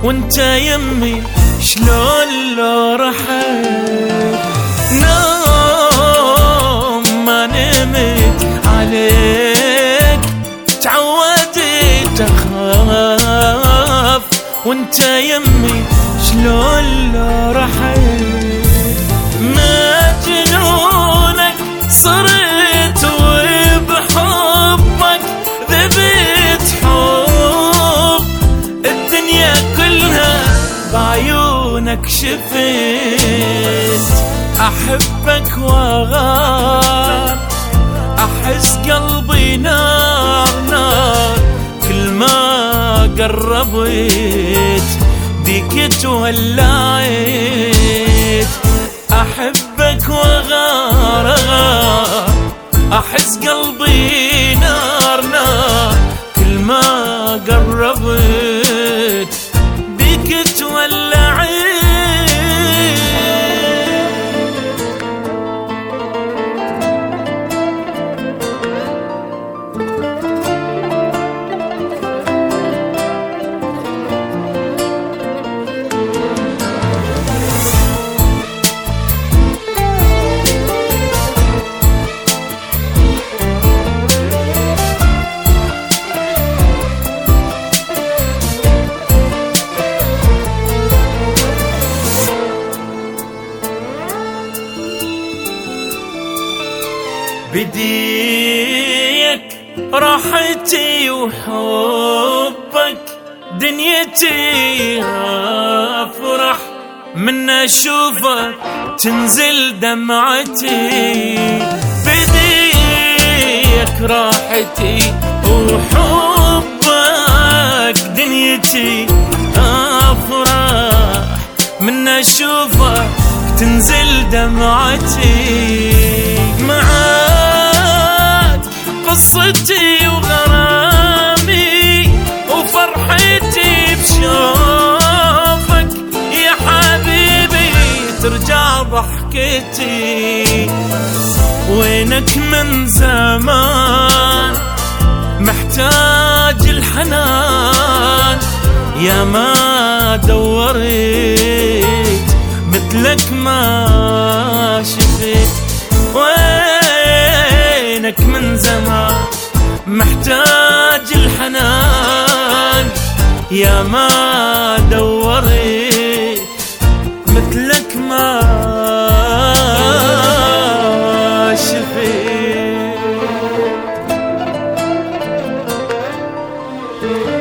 وانت يمي شلون لو رحت. نوم ما نمت عليك تعودت اخاف، وانت يمي شلون لو رحت. مجنونك صرت وبحبك ذبت حب، الدنيا كلها بعيونك شفت. أحبك وأغار أحس قلبي نار نار، كل ما قربت بيك تولعت. أحبك وأغار أغار أحس قلبي نار نار، كل ما قربت بيك تولعت. بديك راحتي وحبك دنيتي، أفرح من أشوفك تنزل دمعتي. بديك راحتي وحبك دنيتي، أفرح من أشوفك تنزل دمعتي. معاك قصتي وغرامي وفرحتي بشوفك يا حبيبي، ترجع ضحكتي. وينك من زمان محتاج الحنان، يا ما دورت مثلك ما شفت. وينك من زمان محتاج الحنان، يا ما دورت مثلك ما شفت.